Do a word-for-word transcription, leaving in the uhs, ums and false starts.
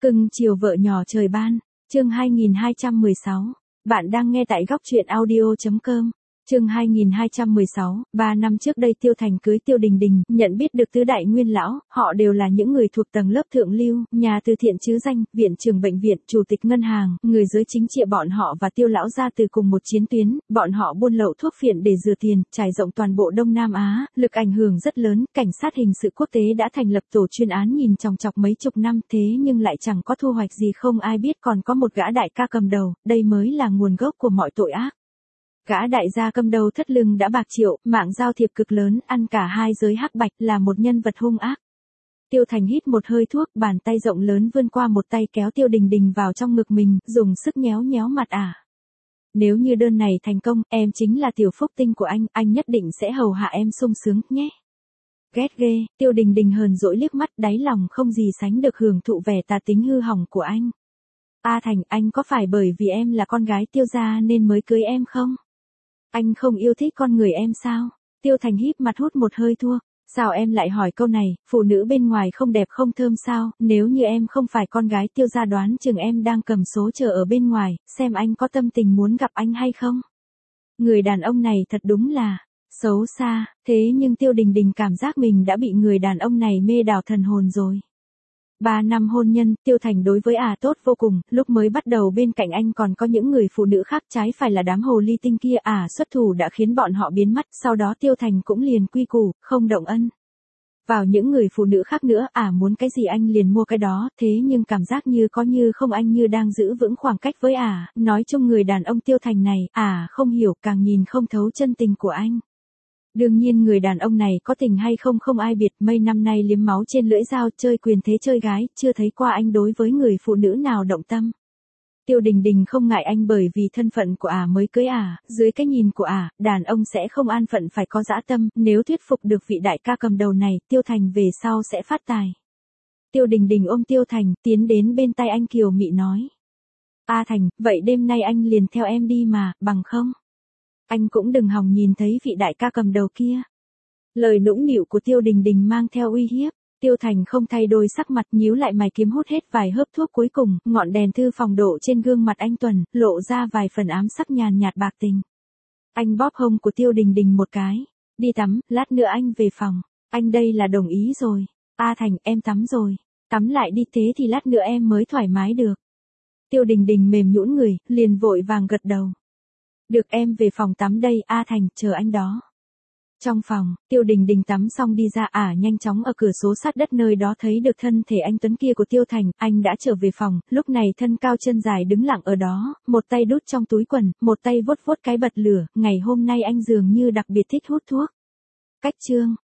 Cưng chiều vợ nhỏ trời ban, chương hai nghìn hai trăm mười sáu. Bạn đang nghe tại góc truyện audio chấm com. Chương hai nghìn hai trăm mười sáu, ba năm trước đây Tiêu Thành cưới Tiêu Đình Đình, nhận biết được tứ đại nguyên lão, họ đều là những người thuộc tầng lớp thượng lưu, nhà từ thiện chứ danh, viện trưởng bệnh viện, chủ tịch ngân hàng, người giới chính trị. Bọn họ và Tiêu lão ra từ cùng một chiến tuyến, bọn họ buôn lậu thuốc phiện để rửa tiền, trải rộng toàn bộ Đông Nam Á, lực ảnh hưởng rất lớn. Cảnh sát hình sự quốc tế đã thành lập tổ chuyên án nhìn chòng chọc mấy chục năm, thế nhưng lại chẳng có thu hoạch gì. Không ai biết còn có một gã đại ca cầm đầu, đây mới là nguồn gốc của mọi tội ác. Gã đại gia cầm đầu thất lưng đã bạc triệu, mạng giao thiệp cực lớn, ăn cả hai giới hắc bạch, là một nhân vật hung ác. Tiêu Thành hít một hơi thuốc, bàn tay rộng lớn vươn qua một tay kéo Tiêu Đình Đình vào trong ngực mình, dùng sức nhéo nhéo mặt ả. Nếu như đơn này thành công, em chính là tiểu phúc tinh của anh, anh nhất định sẽ hầu hạ em sung sướng, nhé. Ghét ghê, Tiêu Đình Đình hờn dỗi liếc mắt, đáy lòng không gì sánh được hưởng thụ vẻ tà tính hư hỏng của anh. A Thành, anh có phải bởi vì em là con gái Tiêu gia nên mới cưới em không? Anh không yêu thích con người em sao? Tiêu Thành híp mặt hút một hơi thuốc. Sao em lại hỏi câu này, phụ nữ bên ngoài không đẹp không thơm sao? Nếu như em không phải con gái Tiêu gia đoán chừng em đang cầm số chờ ở bên ngoài, xem anh có tâm tình muốn gặp anh hay không? Người đàn ông này thật đúng là xấu xa, thế nhưng Tiêu Đình Đình cảm giác mình đã bị người đàn ông này mê đảo thần hồn rồi. Ba năm hôn nhân, Tiêu Thành đối với ả à tốt vô cùng, lúc mới bắt đầu bên cạnh anh còn có những người phụ nữ khác, trái phải là đám hồ ly tinh kia, ả à xuất thủ đã khiến bọn họ biến mất, sau đó Tiêu Thành cũng liền quy củ, không động ân vào những người phụ nữ khác nữa, ả à muốn cái gì anh liền mua cái đó, thế nhưng cảm giác như có như không anh như đang giữ vững khoảng cách với ả, à. Nói chung người đàn ông Tiêu Thành này, ả à không hiểu, càng nhìn không thấu chân tình của anh. Đương nhiên người đàn ông này có tình hay không không ai biết, mấy năm nay liếm máu trên lưỡi dao, chơi quyền thế chơi gái, chưa thấy qua anh đối với người phụ nữ nào động tâm. Tiêu Đình Đình không ngại anh bởi vì thân phận của ả à mới cưới ả, à. Dưới cái nhìn của ả, à, đàn ông sẽ không an phận phải có dã tâm, nếu thuyết phục được vị đại ca cầm đầu này, Tiêu Thành về sau sẽ phát tài. Tiêu Đình Đình ôm Tiêu Thành, tiến đến bên tay anh kiều mị nói. A Thành, vậy đêm nay anh liền theo em đi mà, bằng không? Anh cũng đừng hòng nhìn thấy vị đại ca cầm đầu kia. Lời nũng nịu của Tiêu Đình Đình mang theo uy hiếp. Tiêu Thành không thay đổi sắc mặt, nhíu lại mày kiếm hút hết vài hớp thuốc cuối cùng, ngọn đèn thư phòng đổ trên gương mặt anh Tuần, lộ ra vài phần ám sắc nhàn nhạt bạc tình. Anh bóp hông của Tiêu Đình Đình một cái. Đi tắm, lát nữa anh về phòng. Anh đây là đồng ý rồi. A Thành, em tắm rồi. Tắm lại đi, thế thì lát nữa em mới thoải mái được. Tiêu Đình Đình mềm nhũn người, liền vội vàng gật đầu. Được, em về phòng tắm đây, A Thành, chờ anh đó. Trong phòng, Tiêu Đình Đình tắm xong đi ra, ả à, nhanh chóng ở cửa sổ sát đất nơi đó thấy được thân thể anh Tuấn kia của Tiêu Thành, anh đã trở về phòng, lúc này thân cao chân dài đứng lặng ở đó, một tay đút trong túi quần, một tay vuốt vuốt cái bật lửa, ngày hôm nay anh dường như đặc biệt thích hút thuốc. Cách chương